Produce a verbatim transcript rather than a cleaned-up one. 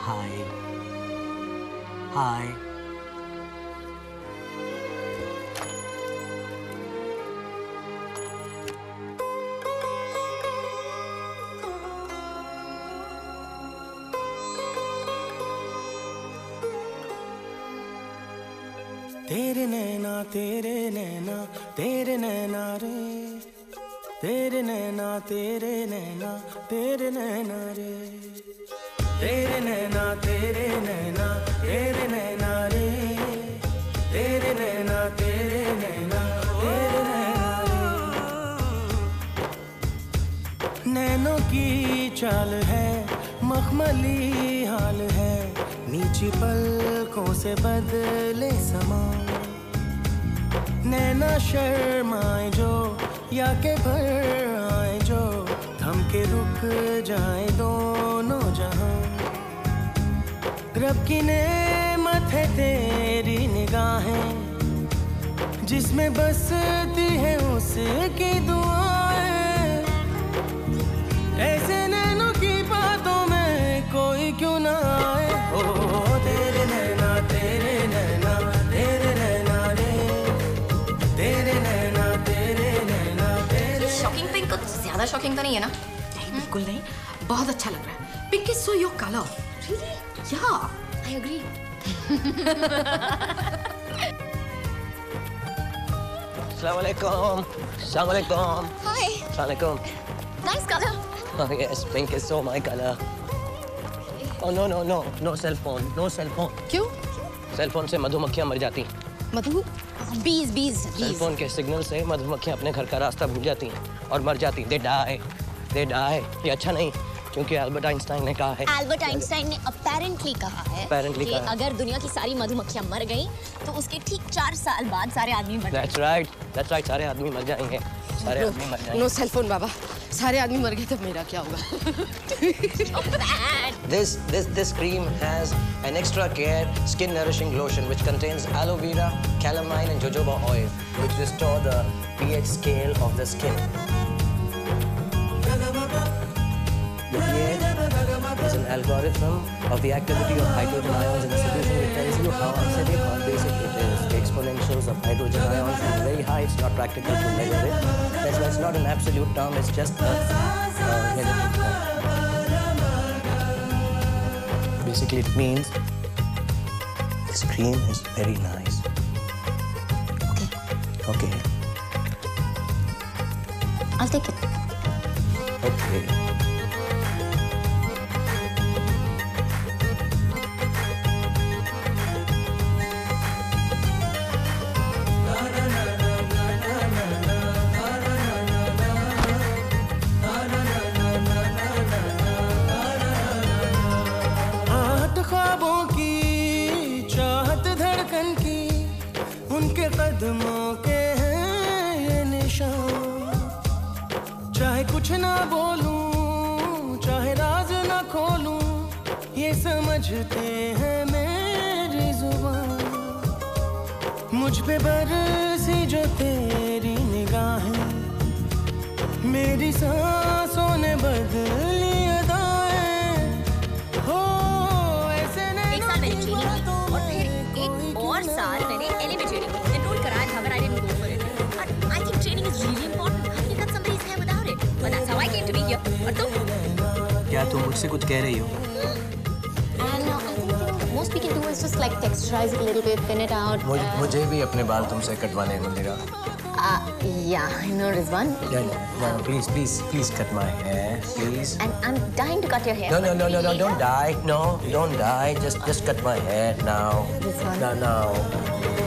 हाय हाय तेरे नैना तेरे नैना तेरे नैना रे, तेरे नैना तेरे नैना तेरे नैना रे, तेरे नैना तेरे नैना तेरे नैना रे, तेरे नैना तेरे नैना तेरे नैना रे। नैनों की चाल है मखमली हाल है, नीची पलकों से बदले समा। नैना शर्माए जो या के भर आए जो, थम के रुक जाए दोनों जहां। रब की नेमत है तेरी निगाहें, जिसमें बसती है उसकी दुआएं। ऐसे नैनों की बातों में कोई क्यों ना आए। ओ तेरे नैना तेरे नैना तेरे नैना रे, तेरे नैना तेरे नैना तेरे। शॉकिंग पिंक कुछ ज्यादा शॉकिंग तो नहीं है ना? नहीं बिल्कुल नहीं, बहुत अच्छा लग रहा है। Pink is so your colour. Really? Yeah, I agree. Assalamu alaikum. Assalamu alaikum. Hi. Assalamu alaikum. Nice color. Oh yes, pink is so my color. Oh no no no no cell phone, no cell phone. क्यों? Cell phone से मधुमक्खियां मर जाती हैं। मधु? Bees, bees, cell bees. Phone के signal से मधुमक्खियां अपने घर का रास्ता भूल जाती हैं और मर जाती हैं। They die, they die. ये अच्छा नहीं, क्योंकि अल्बर्ट आइंस्टाइन ने कहा है। एल्बर्ट आइंस्टाइन ने apparently कहा है Apparently कि कहा है। अगर दुनिया की सारी मधुमक्खियां मर गईं, तो उसके ठीक चार साल बाद सारे आदमी मर That's right, that's right. सारे आदमी मर जाएंगे, सारे आदमी मर जाएंगे। नो सेल फोन बाबा, सारे आदमी मर गए तब मेरा क्या होगा? जाएंगे। This this this cream has an extra care skin nourishing lotion which contains aloe vera, calamine and jojoba oil, which restore the pH scale of the skin. The pH is an algorithm of the activity of hydrogen ions in a solution which tells you how acidic or basic it is. The exponentials of hydrogen ions is very high. It's not practical to measure it. That's why it's not an absolute term. It's just a, a relative term. Basically, it means this cream is very nice. Okay. Okay. I'll take it. Okay. ख्वाबों की चाहत धड़कन की, उनके कदमों के हैं ये निशान। चाहे कुछ ना बोलूं, चाहे राज ना खोलूं, ये समझते हैं मेरी जुबान। मुझ पे बरसी जो तेरी निगाहें, मेरी सांसों ने बदली अदाएं। हो एक साल मैंने ट्रेनिंग की और फिर एक और साल मैंने एलए में ट्रेनिंग की। एनरोल कराया था, but I didn't go for it. But I think training is really important. How can you cut somebody's hair without it? But that's how I came to be here. और तुम? क्या तुम मुझसे कुछ कह रही हो? And uh, I think you know, most we can do is just like texturize it a little bit, thin it out. मुझे, Uh, मुझे भी अपने बाल तुमसे कटवाने मिलेगा। uh, yeah, I know Rizwan. Yeah, yeah, please, please, please cut my hair, please. And I'm dying to cut your hair. No, no, no, no, no, don't die. No, don't die. Just, just cut my hair now. This one. No, no.